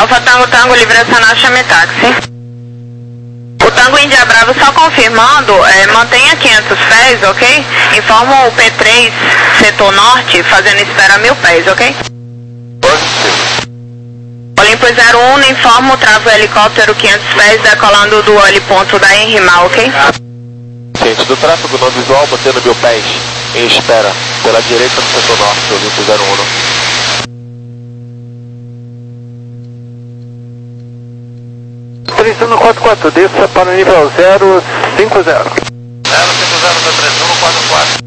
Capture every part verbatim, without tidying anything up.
Alfa Tango Tango, livração na chame táxi. O Tango Índia Bravo, só confirmando, é, mantenha quinhentos pés, ok? Informa o P três, setor norte, fazendo espera mil pés, ok? Olimpo zero um, informa o travo helicóptero quinhentos pés, decolando do heliponto da Henrimar, ok? Ciente do tráfego não visual, mantendo mil pés, em espera, pela direita no setor norte, Olimpo zero um. três um quatro quatro, desça para o nível zero cinco zero. zero cinco zero para três um quatro quatro.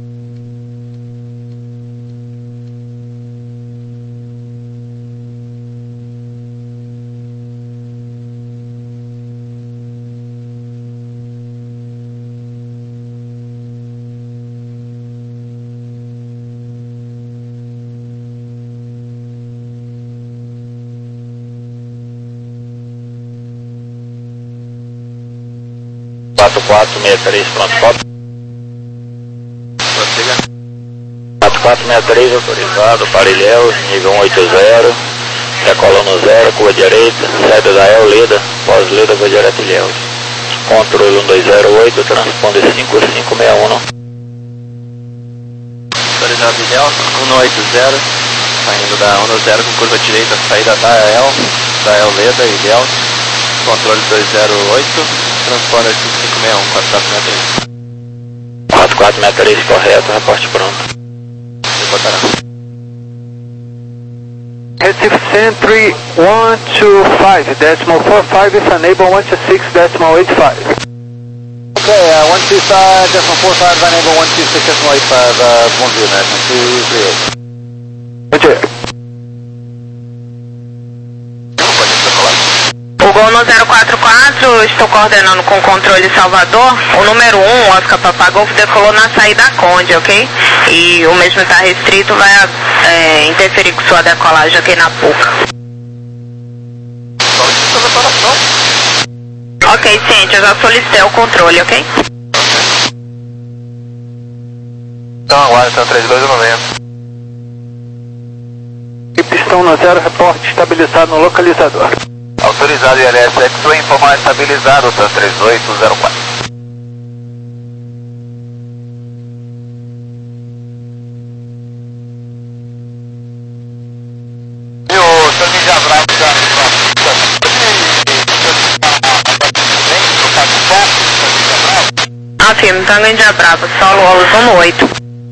quatro quatro seis três, pronto, foto. Prossiga. quatro quatro seis três, autorizado, para Ilhéus, nível um oito zero, decolando zero, curva direita, saída da El, Leda, pós-Leda, vou direto Ilhéus. Controle um dois zero oito, transponder cinco cinco seis um. Autorizado Ilhéus, um oito zero, saindo da um zero com curva direita, saída da El, da El, Leda, Ilhéus. Controle dois zero oito, transponder cinco cinco seis um, quatro quatro seis três. quatro quatro seis três, correto, reporte pronto. Reportará. Recife Sentry one two five, decimal four five, is enable one two six, decimal eight five. Okay, uh, one two five, decimal four five, enable one two six, decimal eight five, uh, bom dia, né? two three eight. Bom dia. O Gol no zero quatro quatro, estou coordenando com o controle Salvador. O número um, Oscar Papagolfo, decolou na saída Conde, ok? E o mesmo está restrito, vai é, interferir com sua decolagem aqui na Puca. Ok, ciente, eu já solicitei o controle, ok? Então aguarda, então três dois eu não venho. E pistão no zero, reporte estabilizado no localizador. Autorizado I L S X-Ray, informar estabilizado, tá três oito zero quatro. E o senhor Índia Bravo da... Afirmo, Tango Índia Bravo, solo Olos um oito.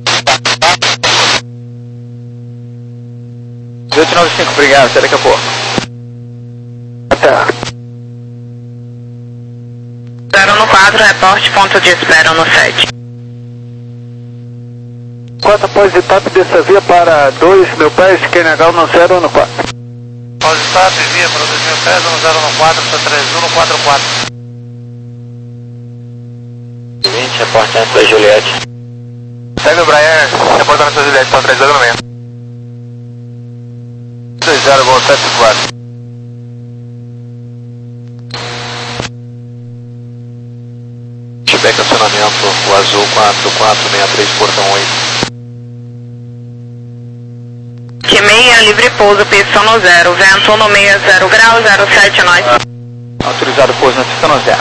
oito nove cinco, obrigado, até daqui a pouco. zero no quatro, reporte, ponto de espera no sete. quatro após etapa dessa via para dois mil pés, Q N H no zero no quatro. Após etapa, via para dois mil pés, no zero no quatro, para três um no quatro quatro. vinte, reporte antes da Juliette. Segue o Brian, reportando antes da Juliette, para três dois no meio. dois zero, gol sete quatro. Feedback acionamento, o azul quatro quatro seis três, portão oito. Que meia, livre pouso, pista no zero, vento no meia, zero grau, zero sete, nós. Autorizado pouso na pista no zero.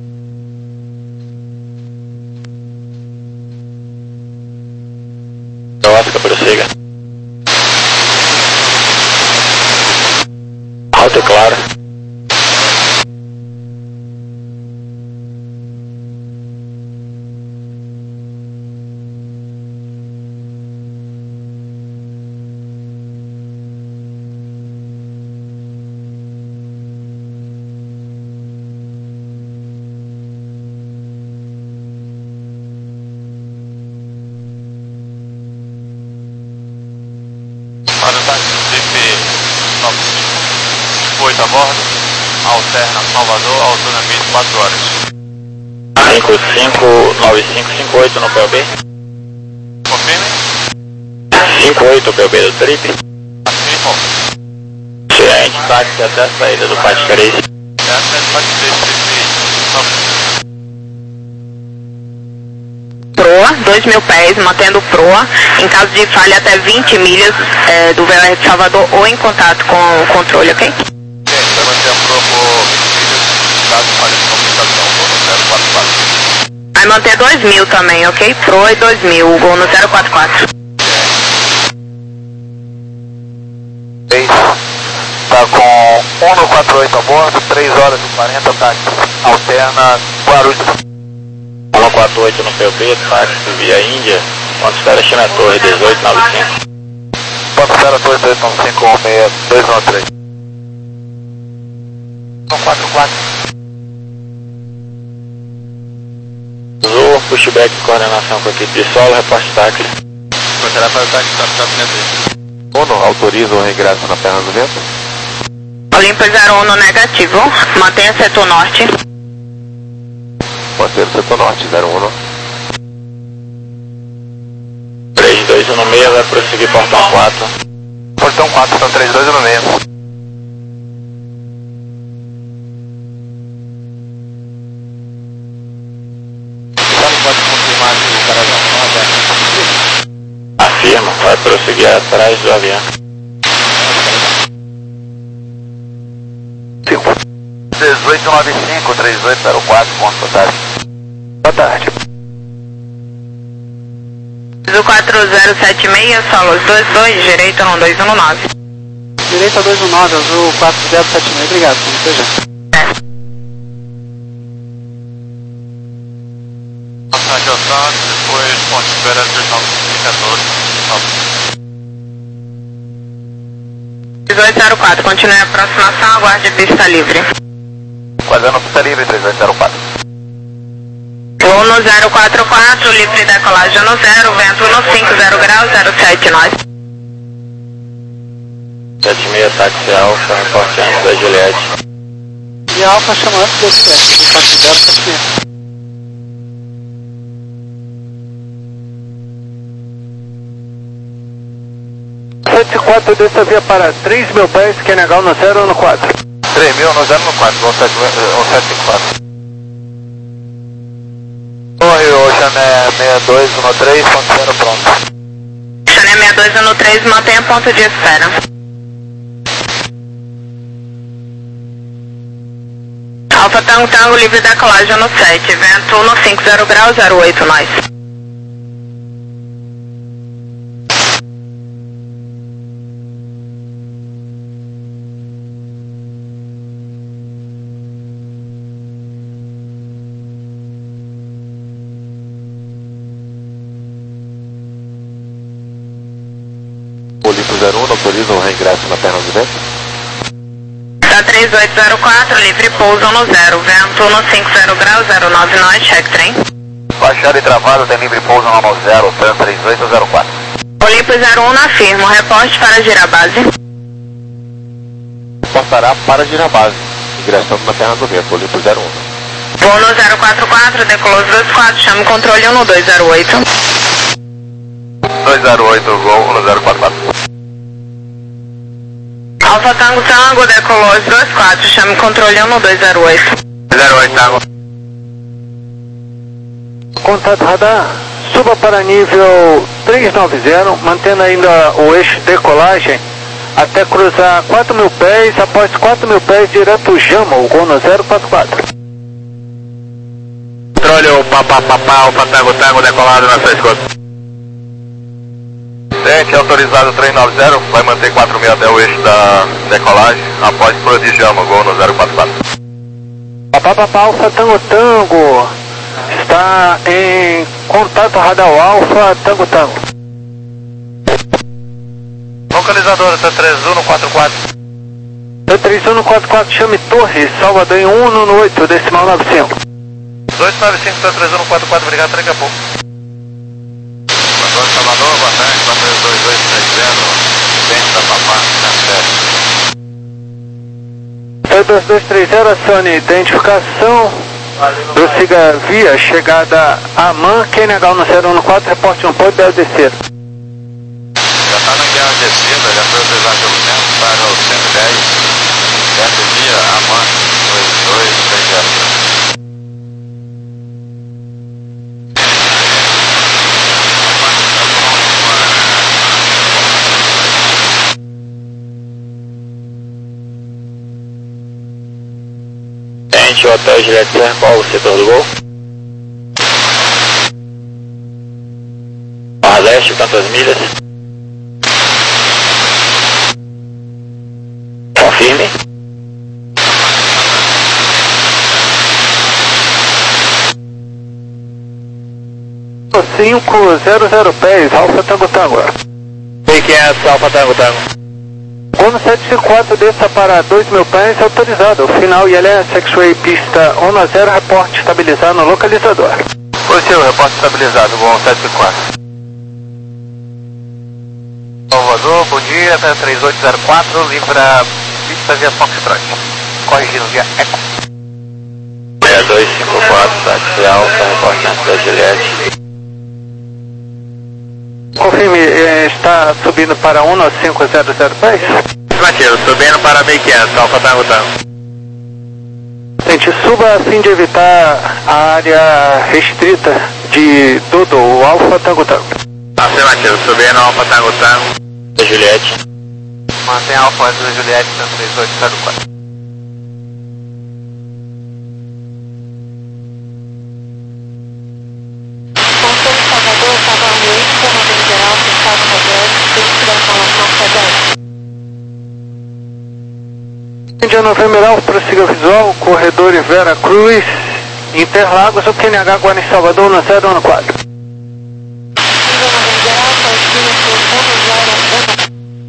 Oscar, prossiga. Alto e claro. oito a bordo, alterna Salvador, altura vinte e quatro horas. cinco cinco nove cinco cinco oito no P O B. Confirme. cinco oito P O B do trip. Afirmo. Ciente, táxi até a saída do Pátio três. Até a saída do Pátio três, trip. Proa, dois mil pés, mantendo proa, em caso de falha até vinte milhas é, do V O R de Salvador ou em contato com o controle, ok? Sim, manter dois mil também, ok? Foi dois mil, gol no zero quatro quatro. Tá com um no quatro oito a bordo, três horas e quarenta, táxi. Alterna Guarulhos. um no quatro oito no P B, táxi via Índia. Ponto espera China Torre, dezoito noventa e cinco. Ponto espera Torre, dezoito noventa e cinco, um seis dois um três. um quatro quatro. Zoom, pushback, coordenação com a equipe de solo, reporte táxi. Será para o táxi, está para o Uno, autoriza o reingresso na perna do vento. Olimpo zero um no negativo, mantenha setor norte. Manter o setor norte, zero um. três dois um no meio, vai prosseguir portão quatro. Portão quatro, são três dois um no meio. Pode confirmar que o cara já afirma, vai prosseguir atrás do avião. dezoito noventa e cinco, três oito zero quatro, ponto, boa tarde. Boa tarde. Do quatro zero sete seis, solo dois dois, direito no dois um nove. Direito a dois um nove, azul quatro zero sete seis, obrigado, como seja. Passagem ao Santos, depois ponto espera três nove cinco um quatro. dois zero quatro, continue a aproximação, aguarde pista livre. Guardando pista livre, três dois zero quatro. Voo no zero quatro quatro, livre decolagem no zero, vento no cinco zero graus, zero sete nós. sete seis, táxi Alfa, reporteando da Juliette. E a Alfa chama antes desse teste, do quatro zero sete seis. sete quatro, desça via para três mil pés, que é legal no zero no quatro. três mil no zero no quatro, um sete cinco quatro. Torre, Oxané sessenta e dois no três, ponto zero pronto. Oxané sessenta e dois no três, mantenha ponto de espera. Alfa Tango Tango, livre decolagem no sete, vento no cinco zero graus, zero oito nós. Olimpo zero um, autoriza o reingresso na perna do vento. Da três oito zero quatro, livre pouso no zero, vento no cinco zero graus, zero nove nós, check trem. Baixada e travada, tem livre pouso no zero, TAM três oito zero quatro. Olimpo zero um na firma, reporte para girar base. Reportará para girar base, ingressando na perna do vento, Olimpo zero um. Voo no zero quatro quatro, decolou dois quatro, chama o controle um no dois zero oito. dois zero oito, gol no zero quatro quatro. Alfa Tango Tango, decolou dois quatro, chame controle um no dois zero oito. zero oito, Tango. Contato radar, suba para nível trezentos e noventa, mantendo ainda o eixo de decolagem até cruzar quatro mil pés, após quatro mil pés direto Jama, o gol no zero quatro quatro. Controle o papapá, Alfa Tango Tango, decolado na sua escuta. Tente autorizado trezentos e noventa, vai manter quatro mil até o eixo da decolagem, após explodir Jama, gol no zero quatro quatro. Papapá, Alfa Tango Tango, está em contato radar Alfa Tango Tango. Localizador, T três um no quatro quatro. T três um no quatro quatro, chame Torre, Salvador em um no oito, decimal nove cinco. dois nove cinco, T três um no quatro quatro, obrigado, daqui a pouco. Salvador, boa tarde, quatro dois dois três zero, dentro da Papá, T dois dois três zero, acione identificação, prossiga via chegada a Man, Q N H no zero um quatro, reporte um ponto, deve descer. Já está na guerra descida, já foi autorizado pelo centro para o cento e dez, dentro via a Man, dois dois três zero. Hotel Juliette, qual o setor do gol? leste, quantas milhas? Confirme. cinco zero zero pés, Alfa Tango Tango. Sei que é Alfa Tango Tango. Gol sete cinco quatro, desça para dois mil pés, autorizado. Final I L S X-Ray, pista um a zero, reporte estabilizado no localizador. Positivo, reporte estabilizado, Gol sete cinco quatro. Salvador, bom dia, três oito zero quatro, livra pista via Foxtrot. Corrigindo via Eco. seis dois cinco quatro, táxi Alfa, reporte antes da Juliette. Confirme, está subindo para um cinco zero zero pés? Afirmativo, subindo para mil e quinhentos, Alfa Tango Tango. Gente, suba a fim de evitar a área restrita de Dodo, o Alfa Tango Tango. Afirmativo, subindo Alfa Tango Tango. Da Juliette. Mantém Alfa da Juliette na três oito zero quatro. Conselho Salvador, estava ruim, comando geral, Gustavo Roberto, dentro da instalação Fedez. Índia Novembro Alfa, prossiga visual, corredor em Vera Cruz, Interlagos, o Q N H Guarani Salvador, no zero um quatro. Índia Novembro Alfa, esquina por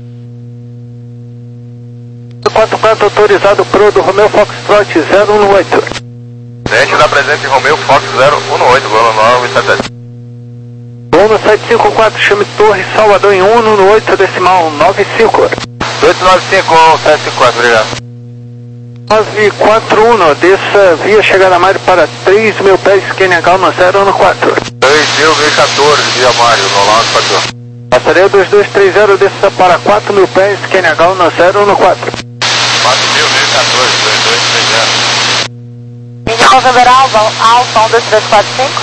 quatro quatro autorizado pro do Romeo Foxtrot zero um oito. Gente, dá presente em Romeo Fox zero um oito, Golo nove sete sete. Golo sete cinco quatro, chame Torre Salvador em um um oito decimal nove cinco. oito nove cinco, sete cinco quatro, obrigado. nove quatro um, desça via chegada Mário para três mil pés, Q N H no zero um quatro. três mil, mil e quatorze, via Mário, no Lado quatro. Passaria dois dois três zero, desça para quatro mil pés, Q N H no zero um quatro. quatro mil, mil e quatorze, dois dois três zero. Índia Novembro Alfa, Alfa um dois três quatro cinco.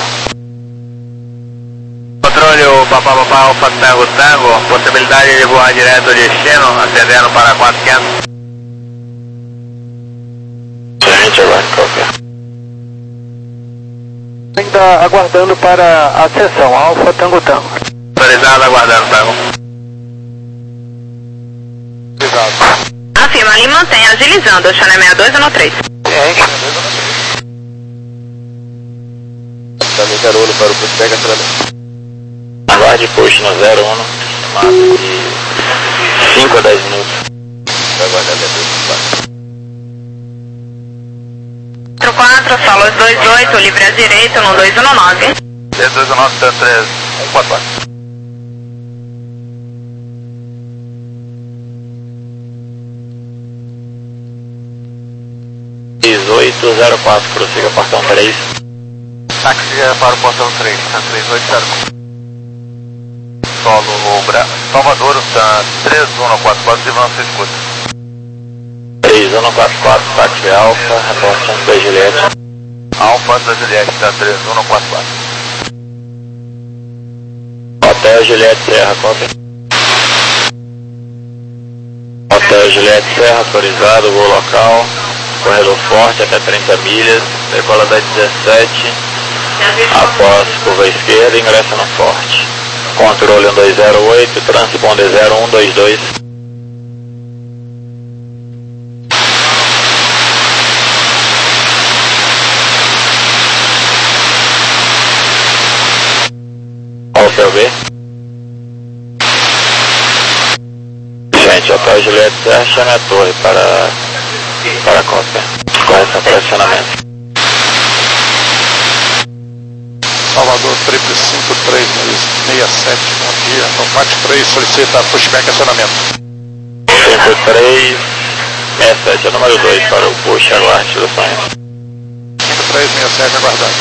Controle o Papá Papá Alfa Tango Tango, possibilidade de voar direto ao destino, atendendo para quatro mil e quinhentos. Gente, agora qualquer. Ainda aguardando para a sessão, Alfa Tango Tango. Autorizado, aguardando, Tango. Autorizado. Afirma, ali mantém, agilizando, o channel sessenta e dois um três. É, sessenta e dois um três. Também Carolo para o Pega Trelli. Aguarde push no zero um, estimado de cinco a dez minutos. Aguarde até quatro. quatro quatro, Solos dois oito, livre à direita no dois um nove. três dois um nove, três um quatro quatro. dezoito zero quatro, prossiga portão três. Táxi para o portão três, três oito zero quatro. Solo, Obra, Salvador, tá três um quatro quatro, e você escuta. três um quatro quatro, táxi Alfa, reporte da Juliette. Alfa da Juliette, tá três um quatro quatro. Hotel Juliette Serra, cópia. Hotel Juliette Serra, autorizado, voo local. Corredor forte até trinta milhas, decola da dezessete, após curva esquerda, ingressa no forte. Controle um dois zero oito, transponder zero um dois dois. Hotel B. Gente, Hotel Juliette Serra, chame a torre para... para a cópia. Correção para acionamento. Salvador, triple cinco três seis sete, bom dia. No Pax três solicita pushback acionamento. cinco três seis sete é o número dois para o push, aguarde instruções. cinco três seis sete, aguardado.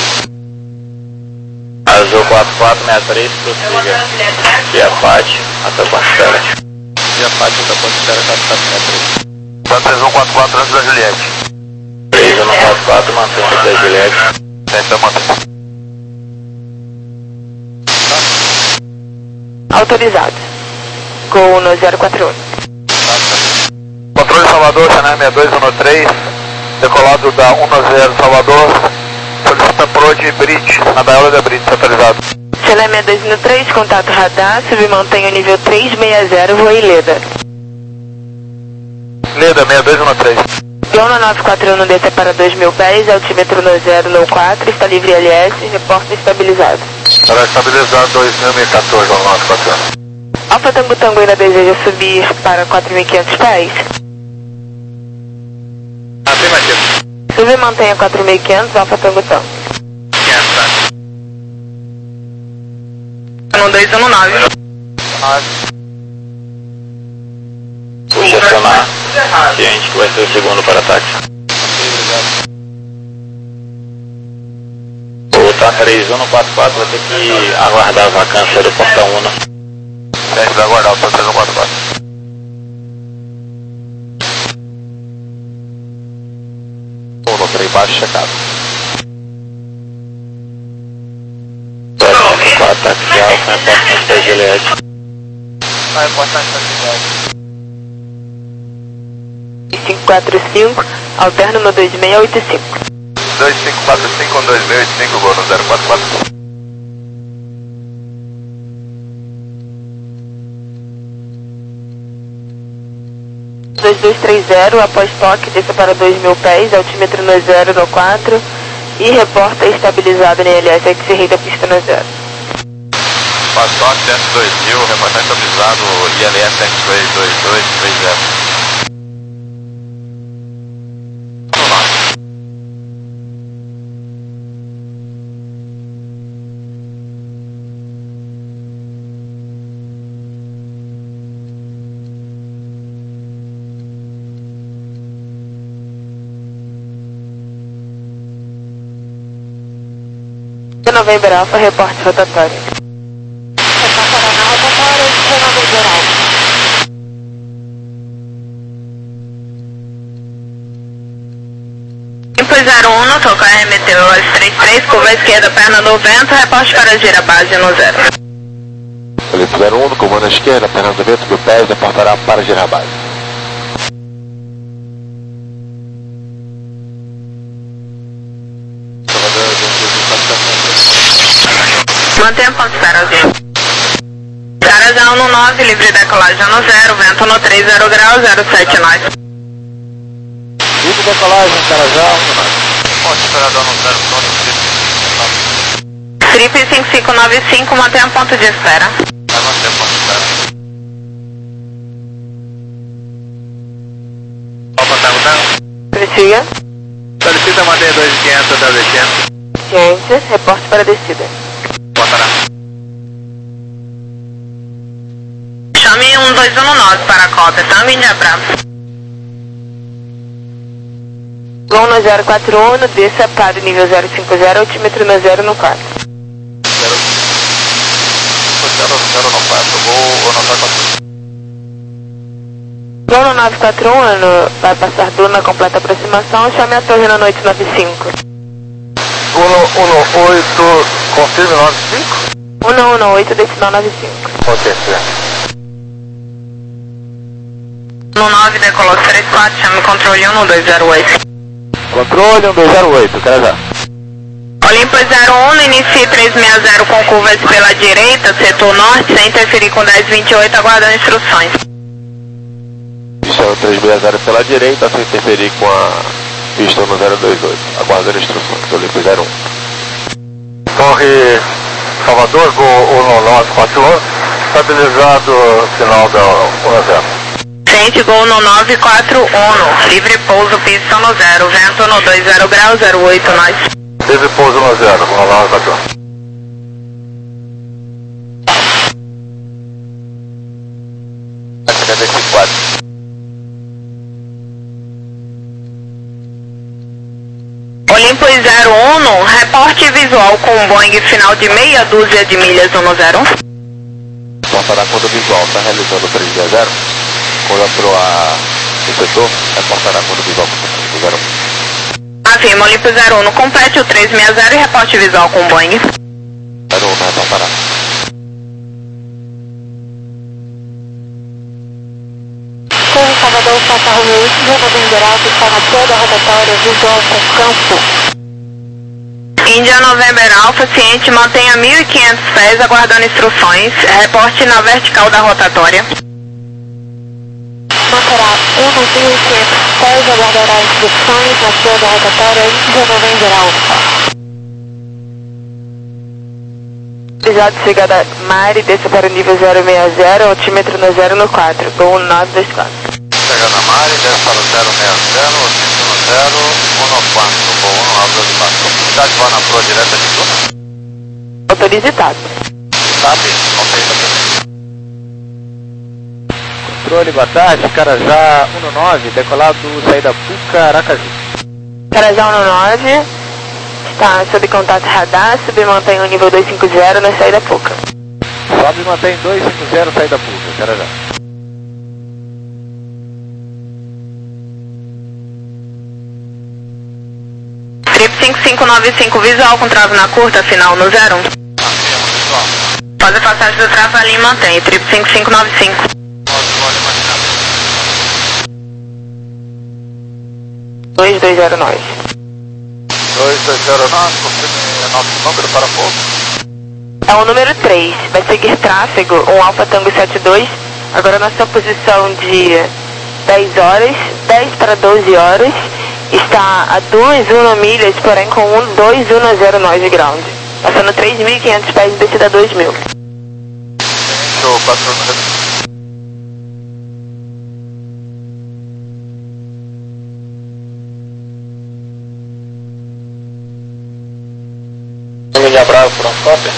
Azul quatro quatro seis três, prossiga. Via Pátio, até Pantera. Via Pátio, até Pantera, quatro quatro seis três. três um quatro quatro antes da Juliette. três um quatro quatro, mantém antes da Juliette. Tenta manter. Autorizado. Gol no zero quatro um. Controle Salvador, Channel sessenta e dois um três, decolado da um zero Salvador, solicita Pro de Bridge, na Daiola da Bridge, autorizado. Celé seis dois mil três, contato radar, submantém o nível três seis zero, voe Leda. Leda, seis dois um três. Lona nove quatro um desce para dois mil pés, altímetro no zero no quatro, está livre L S, reporta estabilizado. Para estabilizado dois mil e quatorze, Lona nove quatro um. Alfa Tango Tango ainda deseja subir para quatro mil e quinhentos pés? Afirmativo. Sube e mantenha quatro mil e quinhentos, Alfa Tango Tango. um dois um nove. Vou estacionar, ciente que vai ser o segundo para táxi. O T A três um quatro quatro vai ter que aguardar a vacância do portão um. Tem que aguardar o T A três um quatro quatro. Uno três baixo checado. quatro táxi alfa, reporta na cidade de L S. Vai reportar na cidade. cinco quatro cinco, alterno no dois seis oito cinco. dois cinco quatro cinco um dois seis oito cinco, vou no zero quatro quatro. dois dois três zero, após toque, desça para dois mil pés, altímetro no zero no quatro e reporta estabilizado na L S X-Ray da pista no zero. Faz toque, desce dois mil, reportar estabilizado, I L S X-Ray dois dois três zero. November Alpha, reporte rotatório. Reportará na rotatória de November Alpha. Limpo zero um, toca R M T O S trinta e três, curva esquerda, perna no vento, reporte para gira base no zero. Limpo zero um, comando à esquerda, perna no vento, mil pés, reportará para girar base. Mantenha ponto Sarajão. Sarajão no nove, livre decolagem no zero, vento no três zero graus, zero sete nove. Livre decolagem, Sarajão no nove. Ponte esperador no zero, ponto Trip cinco cinco nove cinco, mantenha ponto de espera. Vai manter ponto de espera. Alfa Tango Tango. Prossiga. Solicita manter dois mil e quinhentos até descendo. Ciência, reporte para descida. Botará. Chame um dois um nove para a cota, Tango Índia Bravo. Lona zero quatro um, desça para o nível zero cinco zero, altímetro no zero no quatro. zero zero no quatro, vou anotar quatro. Lona nove quatro um, vai passar Duna, completa aproximação, chame a torre na noite nove cinco. um um oito, confirme nove cinco? um um oito, decimal nove cinco. Ok, certo. No nove, decolou três quatro, chame controle um dois zero oito. Controle um dois zero oito, quero já. Olympus zero um, inicie três seis zero com curvas pela direita, setor norte, sem interferir com dez vinte e oito, aguardando instruções. Pista três seis zero pela direita, sem interferir com a pista no zero dois oito, aguardando instruções, Olympus zero um. Torre Salvador, Gol nove quatro um, estabilizado, final da um zero. Ciente, Gol no nove quatro um, livre pouso, pista no zero, vento no dois zero graus, zero oito nós. Livre pouso no zero, um nove quatro um. setenta e quatro. Olympus zero um, reporte visual com Boeing final de meia dúzia de milhas um zero um. Reportará quando o visual está realizando três seis zero. Quando entrou a, o setor, reportará quando o visual com zero um. Afirma, Olympus zero um, complete o três seis zero e reporte visual com Boeing. zero um, reportará. Torre Salvador, Passa Romeo oito, November Alpha, está na toda a rotatória, visual com campo. Índia November Alpha, ciente, mantenha mil e quinhentos pés aguardando instruções. Reporte na vertical da rotatória. Manterá um mil e quinhentos pés, aguardará instruções na fila da rotatória Índia November Alpha. Autorizado chegada Mari, desça para o nível zero seis zero, altímetro no zero no quatro, Gol um nove dois quatro. Chegando a Mari, desce para o zero seis zero, altímetro no zero, um nove quatro, Gol um nove dois quatro. Está de voar na proa direta de tudo? Autorize e T A P. T A P, ok, tá bem. Controle, boa tarde, Carajá um nove, decolado, saída Puca, Aracaju. Carajá um nove, está sob contato radar, submantém o nível dois cinco zero na saída Puca. Sobe e mantém dois cinco zero, saída Puca, Carajá. Trip cinco cinco nove cinco, visual com trave na curta, final no zero um. Faz a passagem do trava-linha e mantém, Trip cinco cinco nove cinco. dois dois zero nove. dois dois zero nove, confirme nosso número para pouco. É o número três, vai seguir tráfego, um Alfa Tango sete dois, agora na sua posição de dez horas, dez para doze horas, está a duas vírgula um milhas, porém com dois vírgula zero nove de ground, passando três mil e quinhentos pés de descida dois mil. Show, patrão. Emília Bravo, Frontcopter.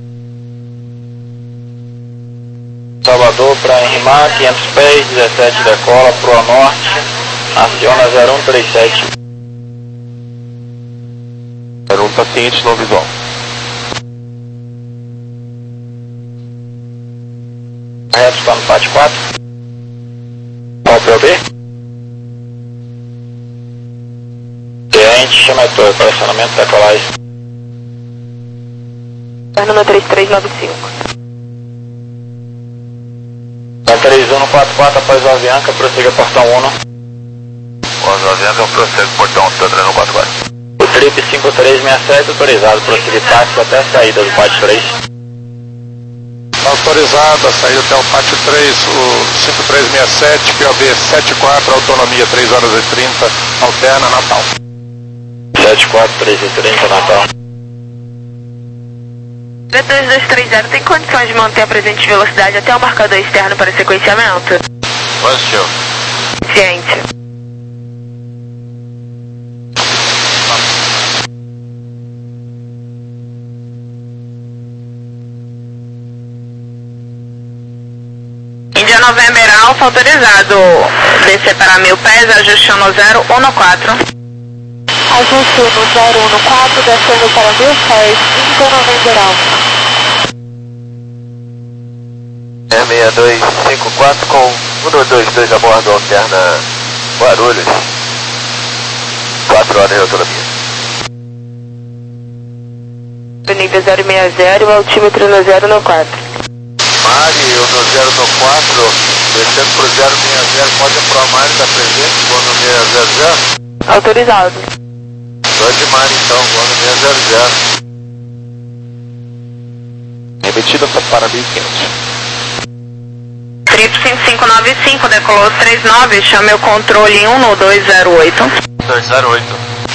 Salvador para Enrimar, quinhentos pés, dezessete decola, proa norte, aciona zero um três sete. zero um paciente no visual. Reto está no P A T quatro. Qual P O B? Cliente, chametou, operacionamento decolagem. Número três três nove cinco. três um no quatro quatro após o Avianca, prossiga portão um. Após o Avianca, prossiga portão um, quatro quatro. O Trip cinco três seis sete autorizado, prossiga táxi até a saída do P A T três. Autorizado a saída até o P A T três, o cinco três seis sete, P O B sete quatro, autonomia três horas e trinta, alterna, Natal. sete quatro, três e trinta, Natal. V dois dois três zero tem condições de manter a presente velocidade até o marcador externo para sequenciamento? Positivo. Ciente. Índia November Alpha, autorizado descer para mil pés, ajuste no zero um no quatro. Ajuste no zero um no quatro, descendo para mil pés, Índia November Alpha. É seis dois cinco quatro com um dois dois dois a bordo, alterna Guarulhos. quatro horas de autonomia. Nível zero seis zero, altímetro no zero no quatro. Mari, eu no zero no quatro, descendo pro zero seis zero, pode pro Mari da presente, vou no seis zero zero. Autorizado. Vou de Mari então, vou no seis zero zero. Remetida para mil e quinhentos. Trip cinco cinco nove cinco, decolou três nove, chame o controle um no dois zero oito. dois zero oito.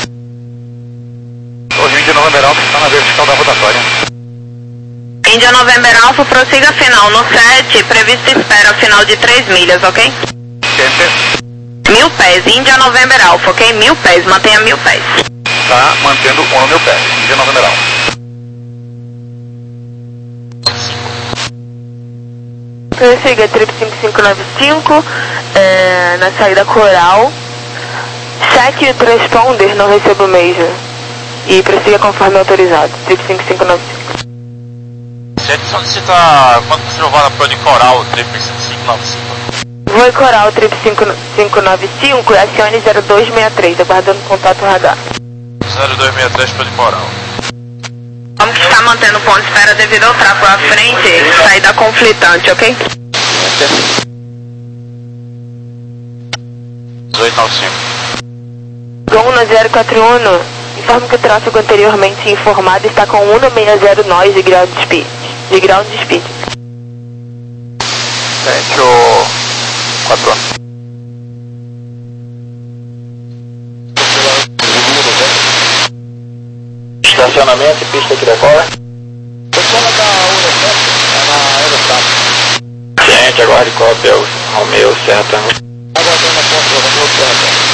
O Índia November Alpha está na vertical da rotatória. Índia November Alpha, prossiga final no sete, prevista espera final de três milhas, ok? Center. Mil pés, Índia November Alpha, ok? Mil pés, mantenha mil pés. Está mantendo um no meu pé, Índia November Alpha. Prossiga Trip cinco cinco nove cinco, é, na saída Coral. Cheque transponder, não recebo mesmo. E prossiga conforme autorizado. Trip cinco cinco nove cinco. Você solicita quando você voar na proa de Coral, Trip cinco cinco nove cinco? Voo Coral, Trip cinco cinco nove cinco, acione zero dois seis três, aguardando contato radar. zero dois seis três, proa de Coral. Como que está mantendo o ponto de espera devido ao tráfego à frente, saída conflitante, ok? dezoito nove cinco. Gol no zero quatro um, Informo que o tráfego anteriormente informado está com cento e sessenta nós de ground speed. De ground speed. Sente o quatro. Estacionamento e pista que decola. Pessoal da Eurostat, é na Eurostat. Ciente, aguarde cópia, Romeu, Serra Tango. Aguardando a ponta, Romeu, Serra.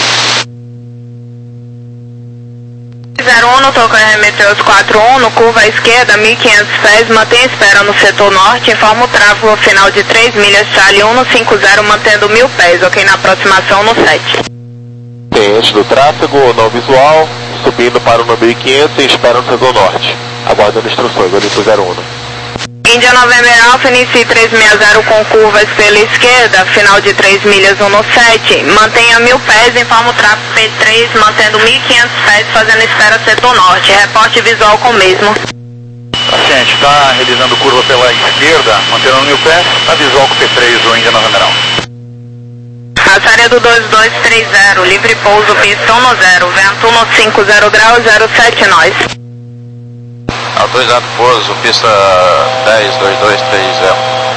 zero um, no toco R M T os quatro um, no curva à esquerda, mil e quinhentos pés, mantém espera no setor norte, informa o tráfego final de três milhas, Charlie um no cinco zero, mantendo mil pés, ok, na aproximação no sete. Ciente do tráfego, no visual, subindo para o no mil e quinhentos e espera no setor norte, aguardando instruções, Olimpo zero um. Índia November Alpha, inicie trezentos e sessenta com curvas pela esquerda, final de três milhas um no sete, mantenha mil pés, informa o tráfego P três, mantendo mil e quinhentos pés, fazendo espera setor norte, reporte visual com o mesmo. Paciente, está realizando curva pela esquerda, mantendo mil pés, está visual com o P três, o Índia November Alpha. Área do dois dois três zero, livre pouso, pista um no zero, vento um no cinco zero graus, zero sete nós. Autorizado pouso, pista dez dois dois três zero.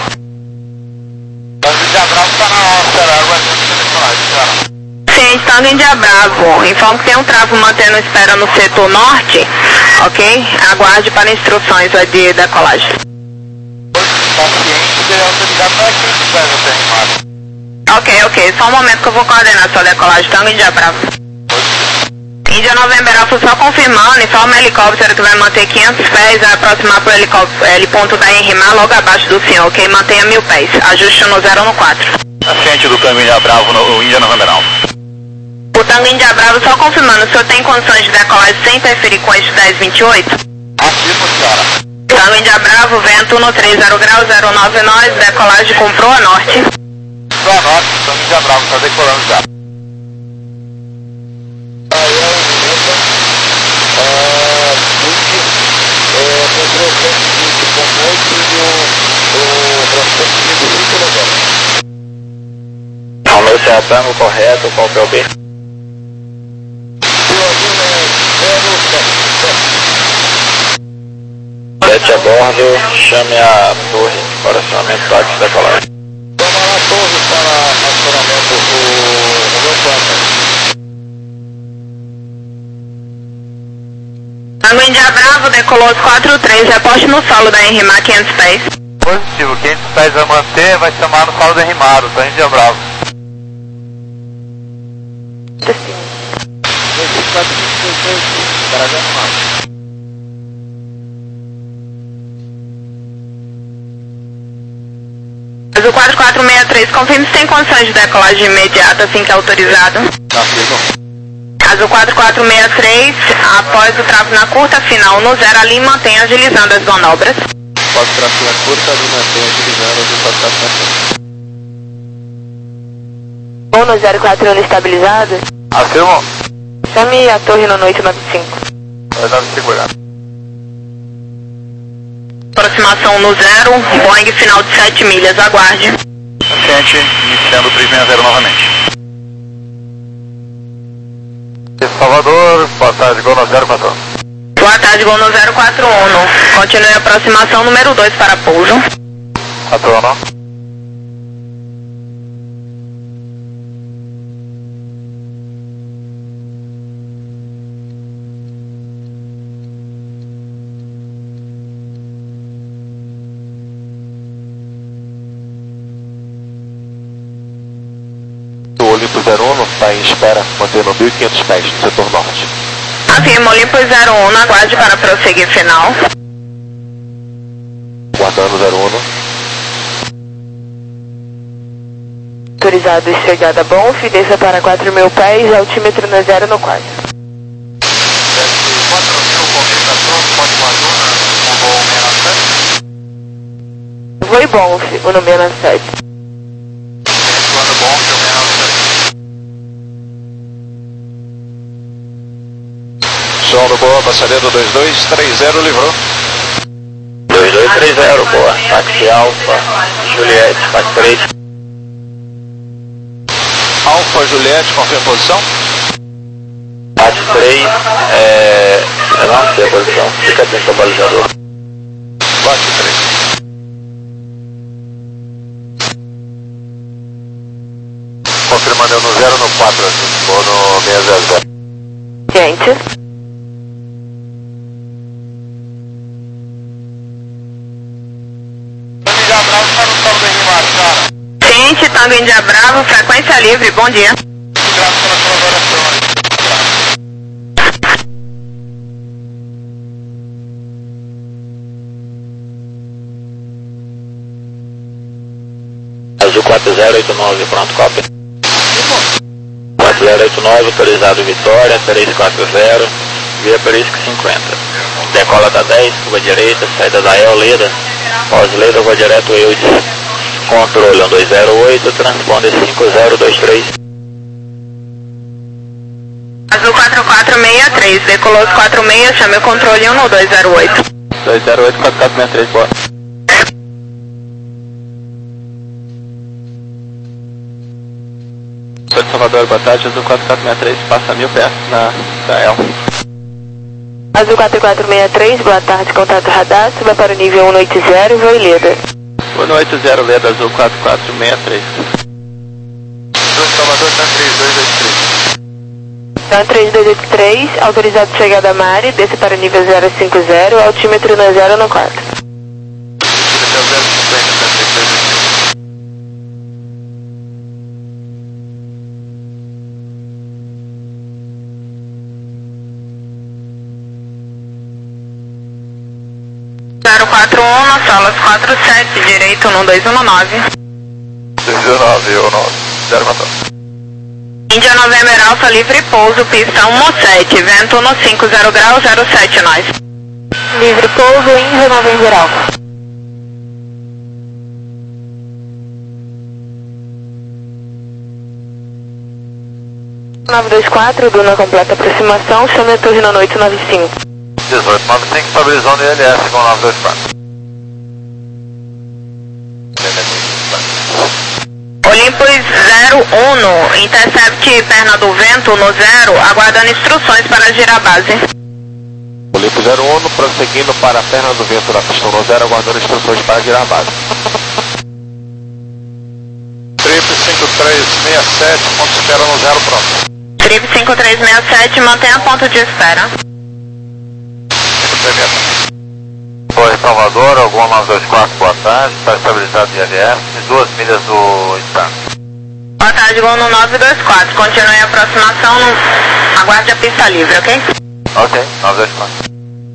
Índia Bravo está na ópera, aguardando. Sim, estando em Índia Bravo, informo que tem um tráfego mantendo espera no setor norte, ok? Aguarde para instruções de decolagem. Paciente, tem autoridade para quinze pés até animado. Ok, ok, só um momento que eu vou coordenar sua decolagem, estando em Índia Bravo. Índia November Alpha, só confirmando, informa o helicóptero que vai manter quinhentos pés, vai aproximar para o helicóptero, L ponto da Henrimar, logo abaixo do senhor, ok? Mantenha mil pés, ajuste no zero no quatro. Paciente do Tango Índia Bravo, no Índia November Alpha. O Tango Índia Bravo, só confirmando, o senhor tem condições de decolagem sem interferir com o eixo dez vinte e oito? Afirmo, senhora. Tango Índia Bravo, vento no três zero graus, zero nove nós, decolagem com proa norte. Proa norte, Tango Índia Bravo, está decolando já. Romeu, Serra Tango, correto, qual que é o B? sete a bordo, chame a torre para acionamento táxi da colagem. Toma a torre para acionamento do Romeu Panta. Tango Índia Bravo, decolou os quatro três, reposte no solo da Henrimar, quinhentos pés. Positivo, quinhentos pés a manter, vai chamar no solo do Henrimar, tá Índia Bravo. Mas o quatro quatro seis três, confirme se tem condições de decolagem imediata, assim que é autorizado. Afirmo. Caso quatro quatro seis três, após o tráfego na curta final no zero ali, mantém agilizando as manobras. Após o tráfego na curta, ali mantém agilizando as manobras. um no zero quatro um estabilizado. Afirmo. Chame a torre no noite nove cinco. Vai dar segurar. Aproximação no zero, Boeing final de sete milhas, aguarde. Paciente, iniciando o três seis zero novamente. Salvador, boa tarde, Gol no zero quatro um. Boa tarde, Gol no zero quatro um. Continue a aproximação número dois para pouso. quatro um. O Olimpo zero um está em espera, mantendo mil e quinhentos pés no setor norte. Afirma Olimpo zero um, aguarde para prosseguir final. Guardando zero um. Autorizado e chegada bom, desça para quatro mil pés, altímetro no zero no quatro. quatro mil, comunicação, pode mandar com voo seis sete. Foi bom, o número sete. Quando bom, que o Som do Boa, passageiro dois dois três zero, livrou. dois dois três zero, boa. Táxi Alfa, Juliette, P três. Alfa Juliette, confirma a posição. P três, é... balização. Fica atento ao balizador. Bate três. Confirmando eu no zero no quatro, ou no seis zero zero. Gente. Ciente, Tango Índia Bravo, frequência livre, bom dia. Graças pela colaboração. Azul quatro zero oito nove, pronto, cópia. quatro zero oito nove, autorizado Vitória, três quatro zero, via Perisco cinquenta. Decola da dez, curva direita, saída da El, Leda, pós-Leda, vou direto Eudes. Controle um dois zero oito, transponder cinco zero dois três. Azul quatro quatro seis três, decolou quatro seis, chame o controle um dois zero oito. dois zero oito, quatro quatro seis três, bora. Sou de Salvador, boa tarde, Azul quatro quatro seis três, passa mil pés na da El. Azul quatro quatro seis três, boa tarde, contato radar, suba para o nível um oito zero, voo Leda. um oito zero, Leda, Azul quatro quatro seis três. Salvador, tá três dois dois três. Tá três dois oito três, autorizado chegada a Mari, desce para o nível zero cinco zero, altímetro no zero no quatro. zero quatro um, na sala quatro sete, direito no dois um nove. dois um nove, um nove, zero quatro. Índia November Alfa, livre pouso, pista um sete, vento no cinco zero graus, zero sete nós. Livre pouso, Índia November Alfa. nove dois quatro, Duna completa aproximação, chame a torre no oito nove cinco. dezoito nove cinco, estabilizando I L S com nove dois quatro. Olympus zero um, intercept perna do vento no zero, aguardando instruções para girar a base. Olympus zero um, prosseguindo para a perna do vento da pista no zero, aguardando instruções para girar a base. Trip cinco três seis sete, ponto de espera no zero, pronto. Trip cinco três seis sete, mantenha ponto de espera. Oi, Salvador, alguma nove dois quatro, boa tarde, está estabilizado I L S, duas milhas do estado. Boa tarde, gol no nove dois quatro, continue a aproximação, no... aguarde a pista livre, ok? Ok, nove dois quatro.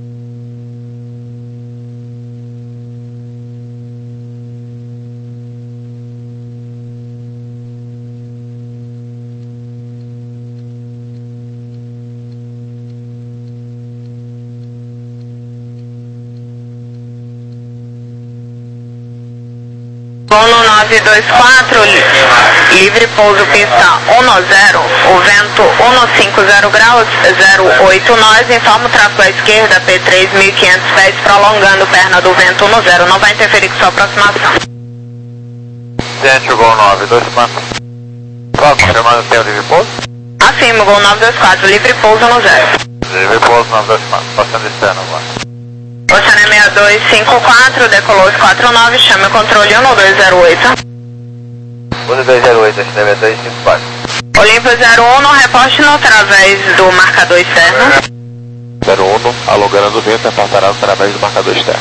Gol no nove dois quatro, livre pouso pista um zero, o vento um cinco zero graus, zero oito nós, informa o tráfego à esquerda, P três mil e quinhentos pés, prolongando perna do vento um zero, não vai interferir com sua aproximação. Gente, o gol nove dois quatro. Só confirmando que tem o livre pouso? Afirma, gol nove dois quatro, livre pouso no zero. Livre pouso nove dois quatro, passando externo agora. Oceano seis dois cinco quatro, decolou quatro nove, chame o controle um dois zero oito. um dois zero oito, Oceano dois cinco quatro. Olympus zero um, no reporte no através do marcador externo. zero um, alongando o vento, reportará através do marcador externo.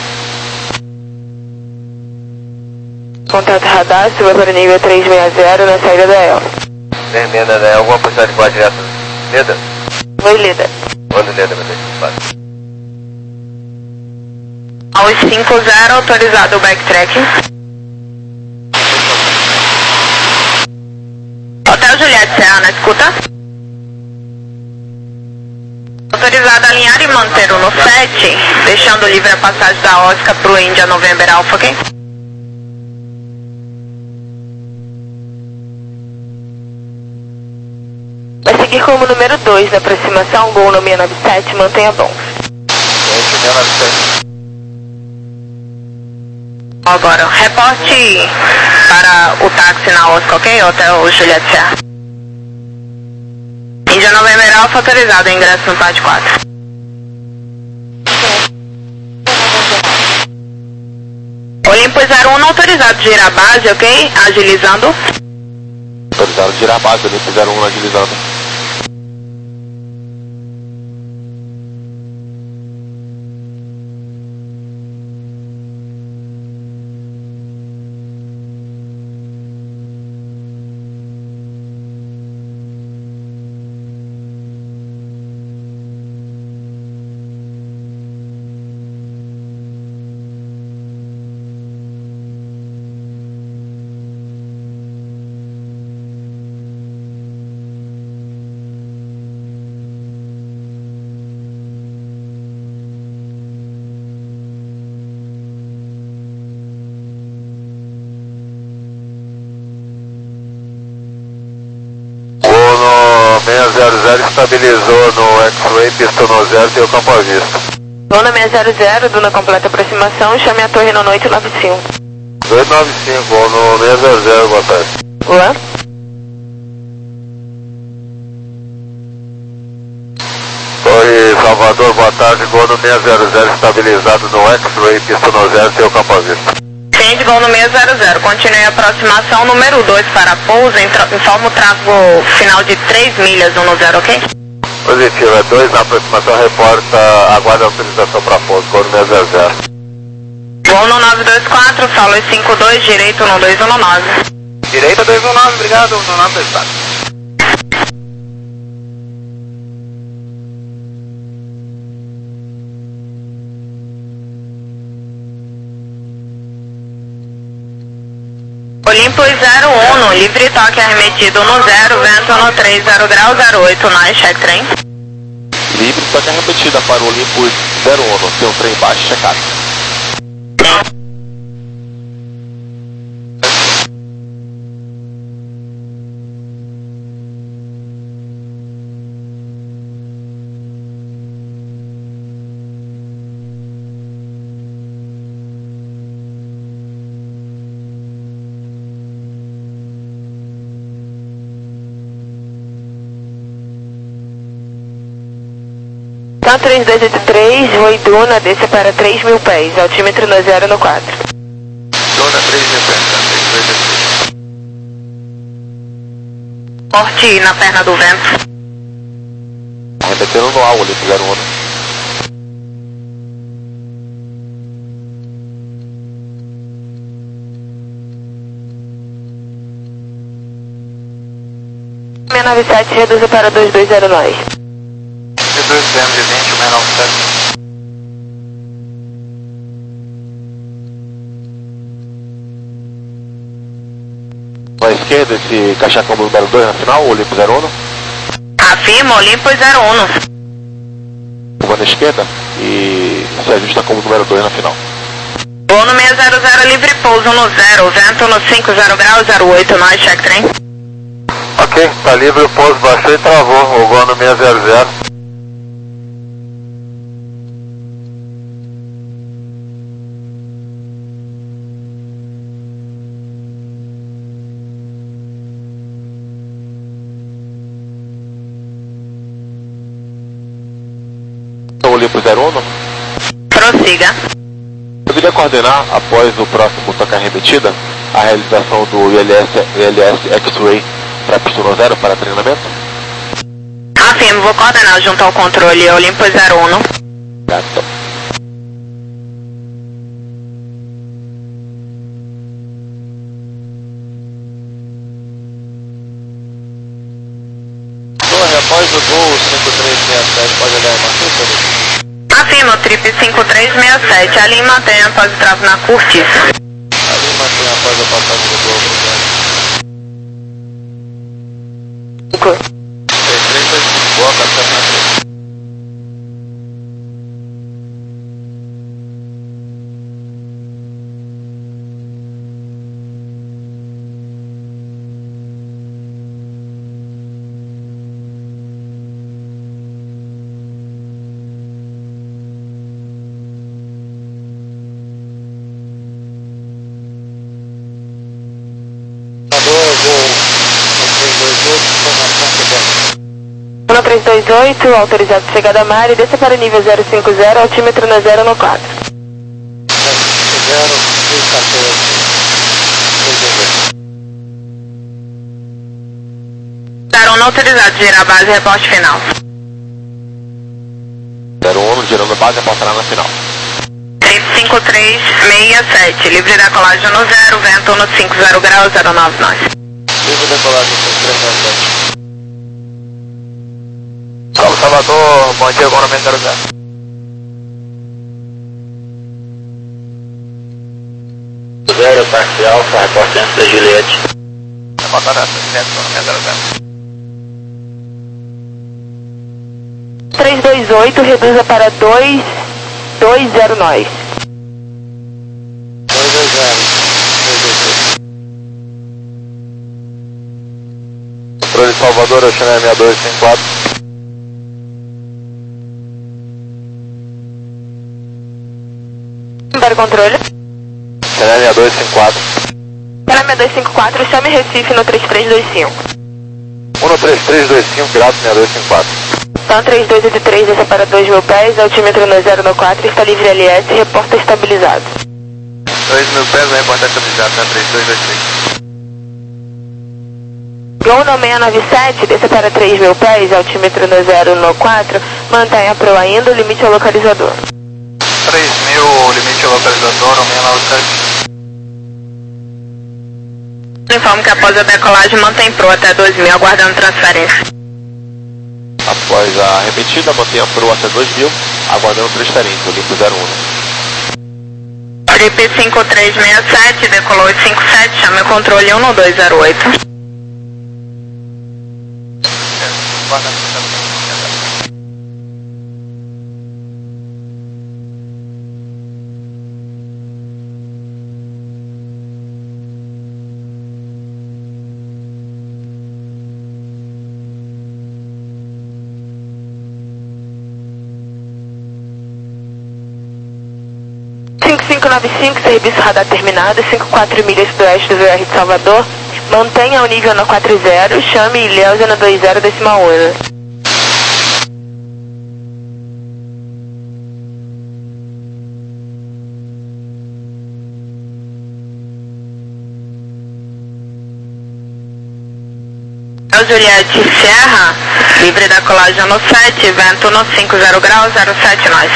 Contato radar, suba para o nível três seis zero na saída da El. Termina, né? Alguma possibilidade de voar direto? Leda? Oi, Leda. Oi, Leda, meu Deus, quatro. Aos cinco zero, autorizado o backtrack. Hotel Juliette Serra, na escuta. Autorizado a alinhar e manter o no sete, deixando livre a passagem da Oscar para o Índia November Alpha, ok? Vai seguir como número dois na aproximação, gol no seis nove sete, mantenha bom. Gente, seis nove sete. Agora, reporte para o táxi na Oscar, ok? Hotel Juliette Serra. Índia November Alpha, autorizado o ingresso no P A D quatro. Olympus zero um autorizado girar a base, ok? Agilizando. Autorizado girar a base, Olympus zero um agilizando. seis zero zero estabilizou no X-Ray, pista no zero, tem o campo à vista. Luna seis zero zero, Duna completa aproximação, chame a torre no noite nove cinco. dois nove cinco, no seis zero zero, boa tarde. Olá. Torre Salvador, boa tarde, gol no seis zero zero estabilizado no X-Ray, pista no zero, tem o campo à vista. Sim, gol no seis zero zero, continue a aproximação número dois para pouso, informa o tráfego final de três milhas no zero, ok? Positivo, é dois na aproximação, reporta, aguarda a autorização para pouso, gol no seis zero zero. Gol no nove dois quatro, solo cinco dois, direito no dois um nove. Direita dois um nove, obrigado, no nove dois quatro. Olympus zero um, livre toque arremetido no zero, vento no três zero grau zero oito, nós, check trem. Livre toque arremetida para o Olympus zero um, tem um trem baixo, checado. Tá três dois oito três, Oi Duna, desce para três mil pés, altímetro no zero no quatro. Duna três mil pés, três dois oito três. Forte na perna do vento. Arremetendo no ar, Olympus zero um. seis nove sete, reduza para dois dois zero nove. dois zero vinte, seis nove sete. À esquerda, esse cachacão número dois na final, Olympus zero um. Afirma, Olympus zero um. Curva na esquerda e se ajusta como número dois na final. Gol no seis zero zero, livre pouso no zero, vento no cinco zero grau zero oito, nós, check trem. Ok, tá livre o pouso, baixou e travou, o gol no seis zero zero. Olympus zero um. Prossiga. Poderia coordenar, após o próximo toque arremetida, a realização do I L S, I L S X-Ray para pista no zero para treinamento? Afirmo, vou coordenar junto ao controle Olympus zero um. Gato. Torre, após o gol cinco três seis sete, pode olhar a maciça? Afirma, trip cinco três seis sete, ali mantém após o travo na cortiça. Ali mantém após a passagem do gol, obrigado. três três dois cinco, boa, café na frente. Luna três dois oito, autorizado chegada a mar e desça para nível zero cinco zero, altímetro no zero no quatro. zero cinco zero, três quatorze. autorizado, girar a base e reporte final. zero um, girando a base, reportará na final. cinco três seis sete, livre decolagem no zero, vento no cinco zero graus, zero nove nós. Livre decolagem cinco três seis sete. Salve Salvador, bom dia, com o nome zero zero. Zero, táxi alfa, reporte antes da Juliette. Reporte antes da Juliette, com o nome zero zero. três dois oito, reduza para dois dois zero nós. dois dois zero. Controle de Salvador, eu chamei seis dois cinco quatro. Para o controle. Chanel seis dois cinco quatro. Chanel seis dois cinco quatro, chame Recife no três três dois cinco. um no três três dois cinco, Pirato seis dois cinco quatro. Então três dois oito três, desce para dois mil pés, altímetro no zero no quatro, está livre L S, reporta estabilizado. dois mil pés, o reporte estabilizado na três dois dois três. Gol no seis nove sete, desce para três mil pés, altímetro no zero no quatro, mantenha a pro ainda, o limite ao localizador. três mil, limite ao localizador, seis nove sete. Informo que após a decolagem mantém pro até dois mil, aguardando transferência. Após a remetida, mantenha pro até dois mil, aguardando transferência, limpo zero um. Trip cinco três seis sete, decolou cinco sete, chame o controle um dois zero oito. cinco cinco nove cinco, serviço radar terminado, cinco quatro milhas sudoeste do V R de Salvador. Mantenha o nível no quatro zero, chame Ilhéusia no dois zero decimal um. Juliette Serra, livre da colagem no sete, vento no cinco zero graus, zero sete nós.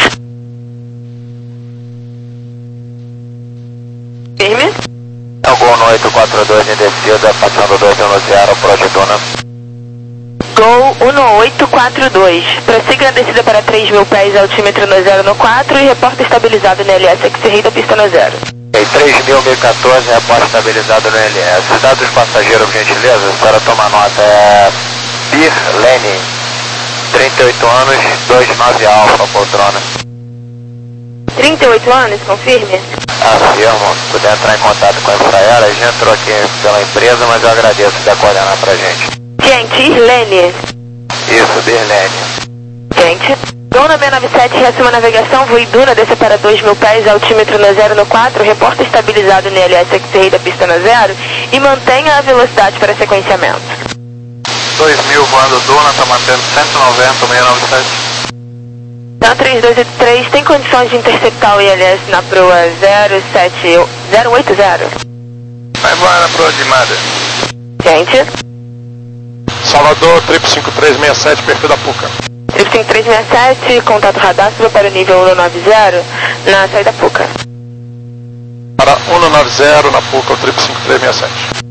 Firme. É o Gol no oito quatro dois em descida, passando dois um zero, Projetona. Gol um oito quatro dois. Prossiga a descida para três mil pés, altímetro no zero no quatro e reporta estabilizado no L S, X-Ray da pista no zero. Ok, três mil, mil e quatorze, reporte estabilizado no L S. Dados dos passageiros, por gentileza, a senhora toma nota, é Birlene, trinta e oito anos, vinte e nove Alfa, poltrona. trinta e oito anos, confirme. Afirmo, se puder entrar em contato com a Infraero, a gente entrou aqui pela empresa, mas eu agradeço de coordenar pra gente. Gente, Irlene. Isso, Birlene. Gente. Gol no seis nove sete, reassuma a navegação, voe Duna, desça para dois mil pés, altímetro no zero no quatro, reporta estabilizado no L S, X-Ray da pista no zero e mantenha a velocidade para sequenciamento. dois mil voando Duna, tá mantendo cento e noventa, seis nove sete. Então três dois oito três, tem condições de interceptar o I L S na proa zero sete zero oito zero? Vai voar na proa de Mada. Gente. Salvador, trip cinco três seis sete, perfil da Puca. trip cinco três seis sete, contato radar, suba para o nível um nove zero, na saída Puca. Para um nove zero na Puca, o trip cinco três seis sete.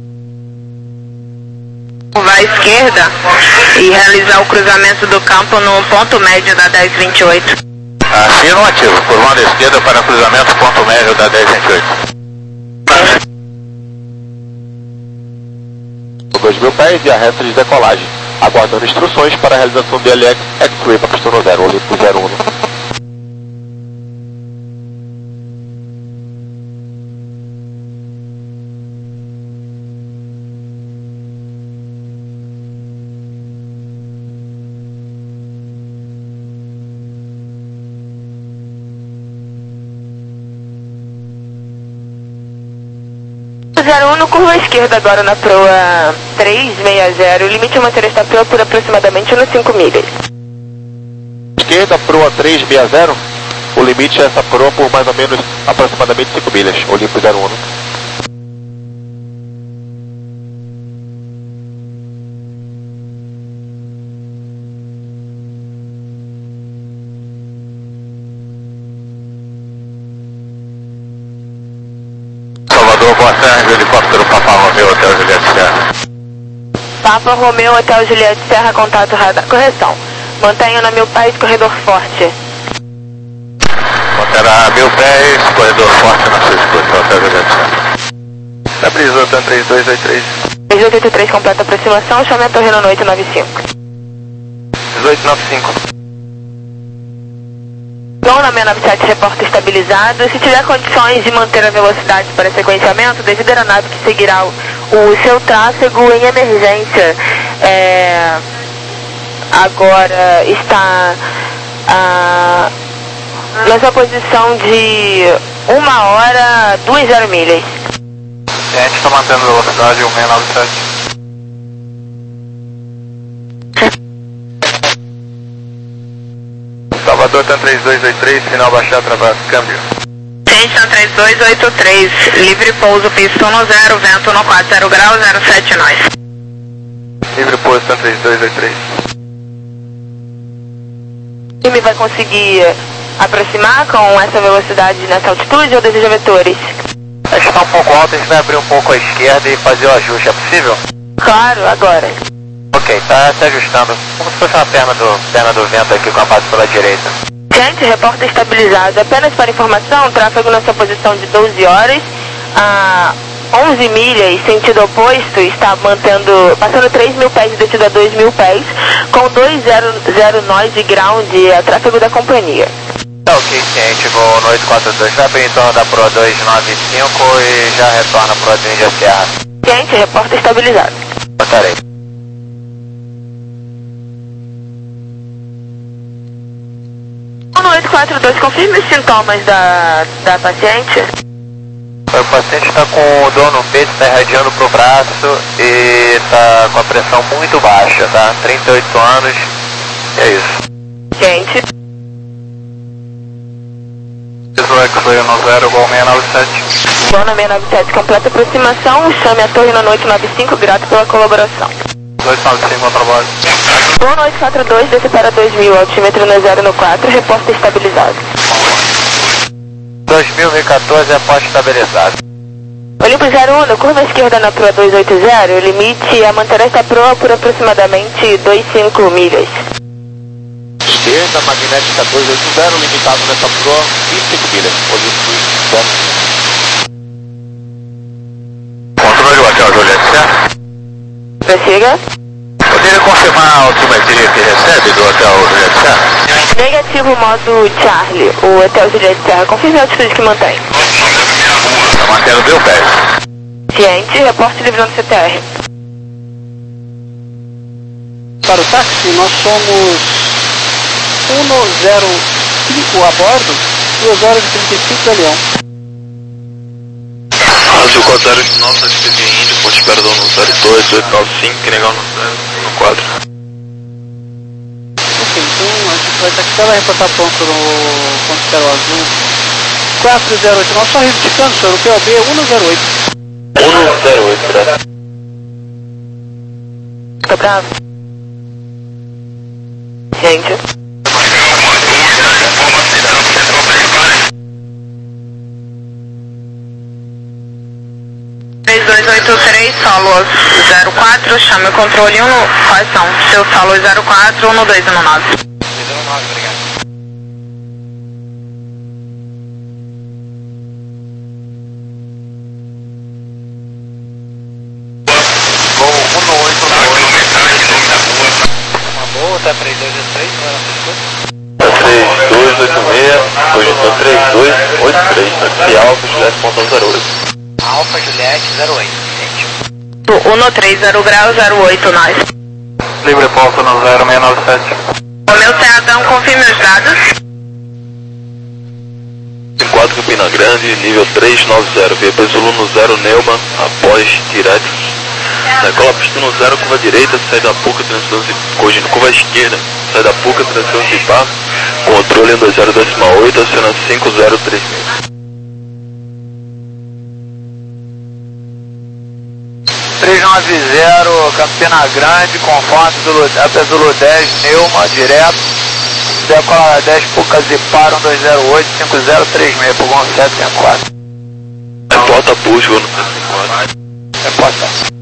Vai à esquerda e realizar o cruzamento do campo no ponto médio da dez vinte e oito. Assino ativo, curvando à esquerda para cruzamento ponto médio da dez vinte e oito. dois mil pés e a reta de decolagem, aguardando instruções para a realização do L X X-Ray para pista no zero, Olimpo zero um. zero um no curva esquerda agora na proa três seis zero, o limite a manter esta proa por aproximadamente uns cinco milhas. Esquerda, proa três seis zero, o limite é essa proa por mais ou menos aproximadamente cinco milhas, Olimpo zero um. Lacerda, helicóptero Papa Romeu, Hotel Juliette Serra. Papa Romeu, Hotel Juliette Serra, contato radar. Correção. Mantenha na Mil Pés, corredor forte. Manterá Mil Pés, corredor forte na sua escuta, Hotel Juliette Serra. Da Brisa, Tan três dois oito três. três dois oito três, completa aproximação, chame a torre no oito nove cinco. dezoito nove cinco. Bom, na seis nove sete, reporta estabilizado. Se tiver condições de manter a velocidade para sequenciamento, devido à aeronave que seguirá o, o seu tráfego em emergência, é, agora está a, nessa posição de uma hora, duas zero milhas. A gente está mantendo a velocidade um seis nove sete. Salvador, Tan três dois oito três, sinal baixar, travado, câmbio. Ciência três dois oito três, livre pouso, pista um zero, vento no quatro zero graus, zero sete nós. Livre pouso, Tan três dois oito três. O time vai conseguir aproximar com essa velocidade nessa altitude ou deseja vetores? A gente está um pouco alto, a gente vai abrir um pouco à esquerda e fazer o ajuste, é possível? Claro, agora. Ok, está se ajustando, como se fosse uma perna do, perna do vento aqui com a base pela direita. Gente, reporta estabilizado. Apenas para informação, tráfego nessa posição de doze horas, a onze milhas, sentido oposto, está mantendo, passando três mil pés de descida a dois mil pés, com dois zero zero nós de ground, é tráfego da companhia. Tá ok, ciente, vou no oito quatro dois, vai para em torno da Pro dois nove cinco e já retorna para o Índia Serra. Gente, reporta estabilizado. Botarei. No oito quatro dois, confirme os sintomas da, da paciente. O paciente está com dor no peito, está irradiando para o braço e está com a pressão muito baixa, tá? trinta e oito anos, é isso. Gente. X foi no zero, igual seis nove sete. Bom, na seis nove sete, completa aproximação, chame a torre no oito nove cinco, grato pela colaboração. dois nove cinco, bom trabalho. Bom, no oito quatro dois, desce para dois mil, altímetro no zero no quatro, reporta estabilizado. dois mil e quatorze, aposta estabilizado. Olimpo zero um, na curva esquerda na Pro dois oito zero, o limite é manter esta Pro por aproximadamente dois vírgula cinco milhas. Esquerda, magnética dois oito zero, limitado nessa Pro, vinte e cinco milhas. Olimpo zero. Controle, Hotel Juliette Serra. Prossiga. Poderia confirmar a altimetria que recebe do Hotel Juliette Serra? Negativo, modo Charlie, o Hotel Juliette Serra, confirme a altitude que mantém. Está mantendo mil pés. Ciente, reporte livrando C T R. Para o táxi, nós somos um zero cinco a bordo, duas horas e trinta e cinco da Leão. Azul quatro zero nove, expediente, ponte espera no zero dois oito nove cinco, que legal no zero, no quadro. Ok, então a gente vai estar aqui para reportar ponto no ponto zero azul quatro zero oito nove, só reivindicando, senhor, o P O B um zero oito. um zero oito, né? Fica bravo. Gente. três dois oito três, solo zero quatro, chame o controle um, quais são? Seu solo zero quatro, um dois um nove. Tá três dois oito três, não é nossa escuta? três dois oito seis, projeção três dois oito três, taxi Alfa Juliette ponto zero oito. Alfa Juliette zero oito, gente. um três zero grau, zero oito nós. Livre pouso no zero seis nove sete. O meu Ceadão, confirme os dados. quatro Campina Grande, nível três nove zero, via Zulu no zero Neumann, após direto. Decola pista no zero, curva direita, sai da Puca, transição corrigindo curva esquerda, sai da Puca, transição de par, controle no zero oito, aciona cinco zero três seis. três nove zero, Campina Grande, conforto Zulu, até Zulu dez, Neuma, direto, decola dez, Puca Zipar, um dois zero oito, cinco zero três seis, Pulgão sete cinco quatro. Reporta Reporta push, vou no cento e cinquenta. Reporta.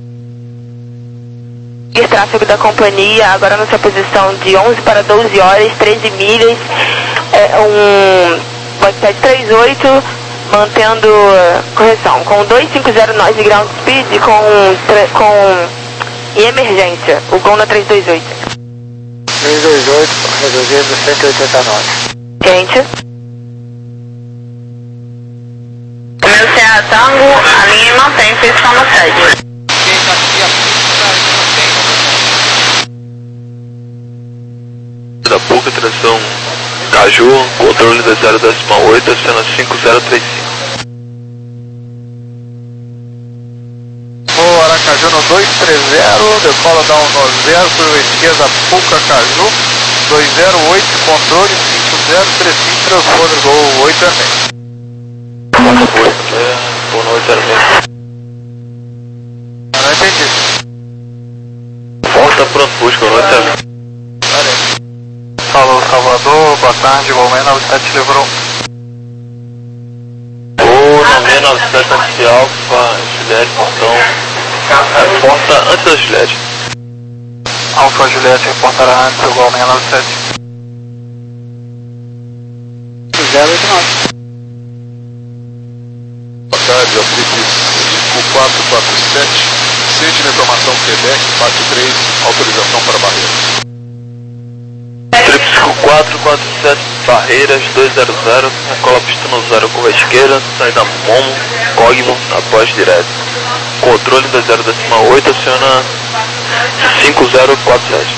E tráfego da companhia, agora na sua posição de onze para doze horas, treze milhas, é um Boeing sete três oito, mantendo, correção, com duzentos e cinquenta nós de ground speed, com, com em emergência, o Gona três dois oito. três dois oito, reduzindo cento e oitenta nós. Quente. O meu Serra Tango, a linha mantém posição no sede. Da pouca tração Caju, controle da zero decimal oito, cena cinco zero três cinco. O Aracaju no dois três zero, decola da um nove zero, curva esquerda, Puca Caju, dois zero oito, controle cinco zero três cinco, transponder Gol oito zero seis. oito, é, Gol oito zero seis. Não entendi. Volta pronto, push, Gol oito zero seis. Falou, Salvador, boa tarde, Gol seis nove sete, livrou. Gol nove nove sete, anti-alfa, Juliette, portão. É, porta antes da Juliette. Alfa Juliette reportará antes o Gol seis nove sete. zero oito nove. Boa tarde, aplique cinco quatro quatro sete, sente informação Quebec, parte três, autorização para barreiras. Trip cinco quatro quatro sete, barreiras dois zero zero, recola pista no zero, curva esquerda, saída Momo, Cogmo, após direto. Controle da zero decimal oito, aciona cinco zero quatro sete.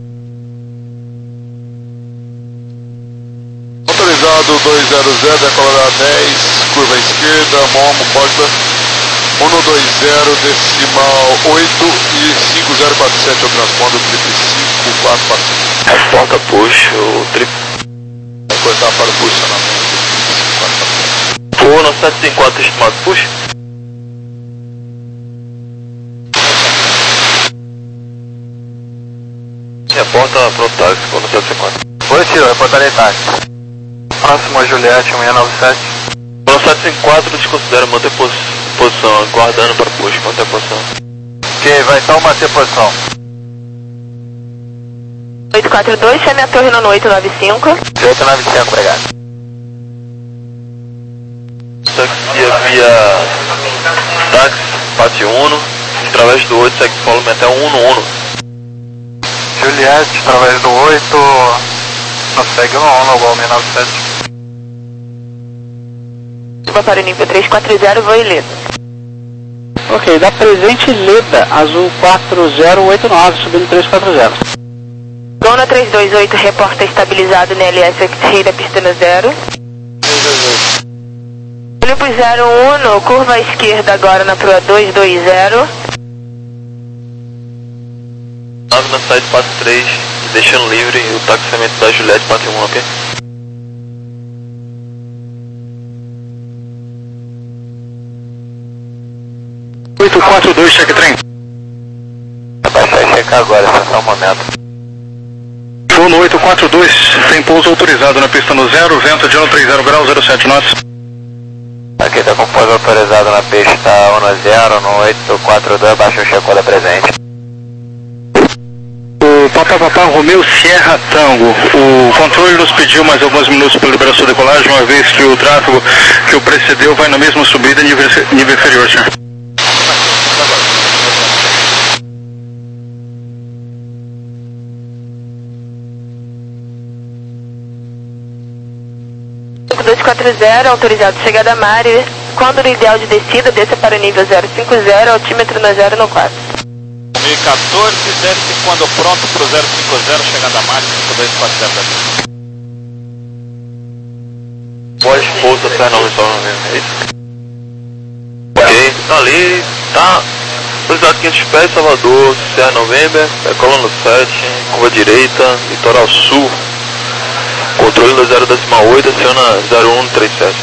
Autorizado dois zero zero, decolará dez, curva esquerda, Momo, Porta um dois zero, decimal oito e cinco zero quatro sete, eu transpondo o trip cinco quatro quatro sete. Reporta push, o trip. Vai cortar para o posicionamento. Vou no sete cinco quatro, estimado push. Reporta pronto táxi, vou no sete cinco quatro. Positivo, reportarei táxi. Próximo a Juliette, seis nove sete. Vou no sete cinco quatro, desconsidero manter pos posição, aguardando para push, manter posição. Ok, vai então manter posição. oito quatro dois, chame a torre no oito nove cinco. oito nove cinco, obrigado. Taxia via táxi, Pati Uno, através do oito, segue follow até um um um. Juliette, através do oito, nos segue no um, Gol seis nove sete. Suba para o nível três quatro zero, voo Leda. Ok, dá presente Leda, azul quatro zero oito nove, subindo três quatro zero. Gona três dois oito, reporta estabilizado na L S X-Ray da pista no zero. três dois oito. Olympus zero um, curva à esquerda agora na proa dois dois zero. nove na side passo três, deixando livre o taxiamento da Juliette Pati um, ok? oito quatro dois, check trem. Vai baixar e checar agora, esse é o momento. Voo no oito quatro dois, tem pouso autorizado na pista no zero, vento de um três zero graus, zero sete knots. Aqui está com pouso autorizado na pista um zero, no oito quatro dois, baixa o checou da presente. O Papa Papa Romeu Sierra Tango, o controle nos pediu mais alguns minutos para liberar sua decolagem, uma vez que o tráfego que o precedeu vai na mesma subida nível, nível inferior, senhor. dois quatro zero, autorizado chegada a Mari. Quando no ideal de descida, desça para o nível zero cinco zero, altímetro no zero no quatro. dois mil e quatorze, desce quando pronto para o zero cinco zero, chegada a Mari, cinco dois quatro zero. Pode pouso até não resolve mesmo, é isso? Ok, tá ali, tá. Autorizado quinhentos pés, Salvador, Serra November, decola no sete, curva direita, litoral sul. Controle do zero decimal oito, aciona zero um três sete.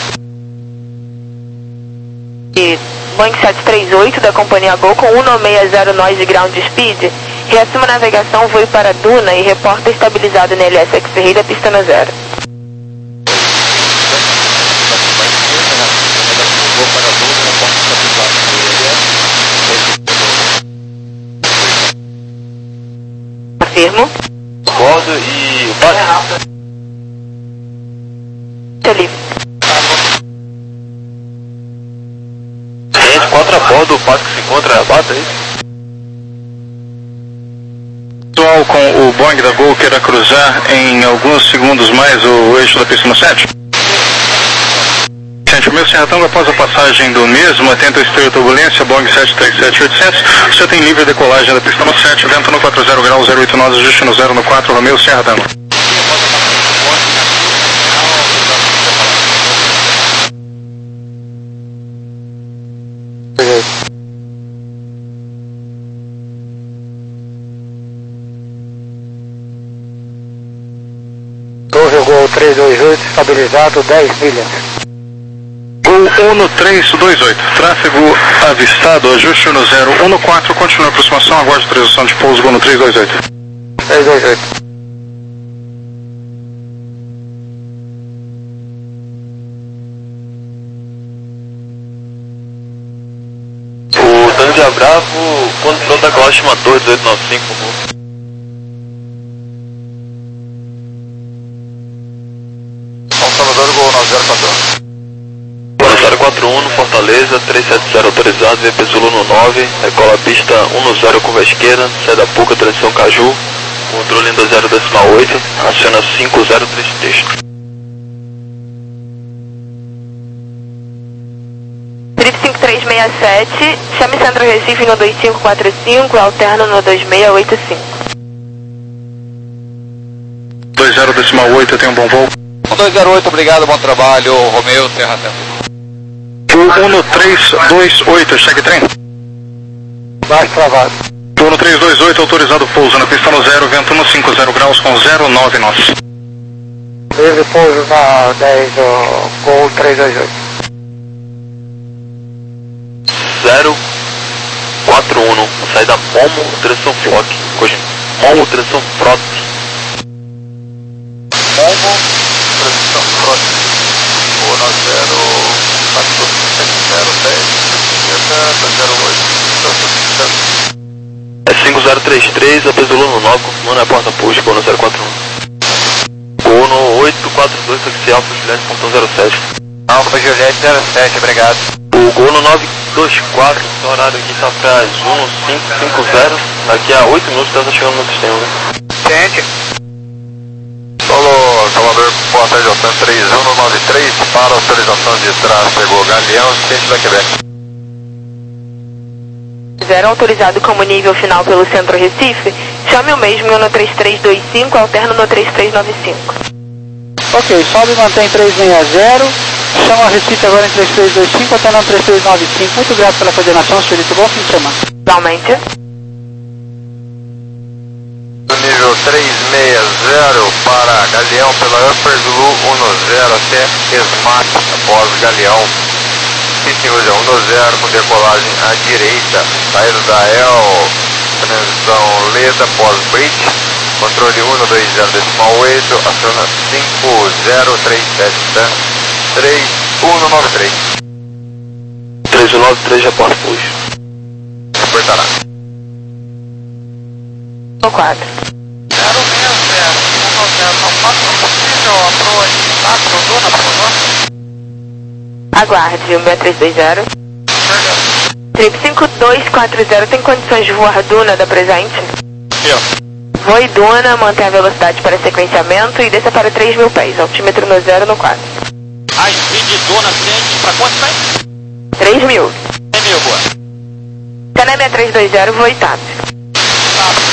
E Boeing sete três oito da companhia Gol com um seis zero nós de ground speed, reassuma a navegação, voe para Duna e reporta estabilizado na L S X-Ray da pista no zero. Vou para a Duna, do parque? Ali. Gente, quatro a bordo do parque que se encontra a bata, é isso? Pessoal com o Boeing da Gol queira cruzar em alguns segundos mais o eixo da pista no sete. Gente, o meu Serra Tango, após a passagem do mesmo, atento ao esteio turbulência, Boeing sete três sete oitocentos, o senhor tem livre decolagem da pista no sete, vento no quatro zero graus, zero oito nós, ajuste no zero no quatro, Romeu Serra Tango. Torre Gol três dois oito, estabilizado dez milhas. Gol um no três dois oito, tráfego avistado, ajuste no zero um no quatro, continua a aproximação, aguarde autorização de pouso, Gol no três dois oito. três dois oito. O Tango Bravo, quando pronto, a Costa chama Torre dezoito noventa e cinco, por favor. Salvador, Gol nove zero quatro um. zero quatro um no Fortaleza, trezentos e setenta autorizado, V P Zulu no nove, recola a pista um no zero curva esquerda, sai da Puca, transição Caju, controle em dois zero decimal oito, aciona cinco zero três texto. Trip cinco três seis sete, chame Centro Recife no dois cinco quatro cinco, alterno no dois seis oito cinco. dois zero decimal oito, eu tenho um bom voo. dois zero oito, obrigado, bom trabalho, Romeu Serra Tango. um no três dois oito, segue trem. Baixo travado. um no três dois oito, autorizado pouso na pista no zero, vento no cinco zero graus com zero nove nós. Livre pouso na dez do Gol três dois oito. zero quatro um, sai da Momo, direção Flock, Momo, direção Frota. Momo, transição Frota. Gol nove zero quatro sete zero dez, esquerda, zero oito, É cinco zero três três, A P Zulu no nove, confirmando a porta push, Gol no zero quatro um. Gol no oito quatro dois, oficial, Alfa Juliette, portão zero sete. Alfa Juliette zero sete, obrigado. O Gol no nove dois quatro, o horário aqui está para as um cinco cinco zero, daqui a oito minutos está chegando no sistema. Gente. Solo Salvador, boa tarde, Otan três um nove três, para autorização de tráfego Galeão, ciente da Quebec. Zero autorizado como nível final pelo Centro Recife, chame o mesmo no três três dois cinco, alterno no três três nove cinco. Ok, sobe e mantém três seis zero, chama a Recife agora em três três dois cinco, até no três três nove cinco. Muito grato pela coordenação, senhorita, bom fim de semana. Igualmente. Nível três seis zero para Galeão pela Upper Zulu um zero até Esmac, após Galeão. Pista um zero com decolagem à direita, saída da El, transição Leda após Bridge, controle um dois zero decimal oito, aciona cinco zero três sete três um nove três. três um nove três, reporte push. Apertará. No quatro. zero seis zero, um zero, não passa possível, approach, tá? Produna, produna. Aguarde, um seis três dois zero. Trip cinco dois quatro zero, tem condições de voar Duna da presente? Aqui, Voe Duna, mantém a velocidade para sequenciamento e desça para três mil pés, altímetro no zero no quatro. A speed Duna frente para quantos pés? três mil. É mil, boa. Cané seis três dois zero, voe T A P. Tá.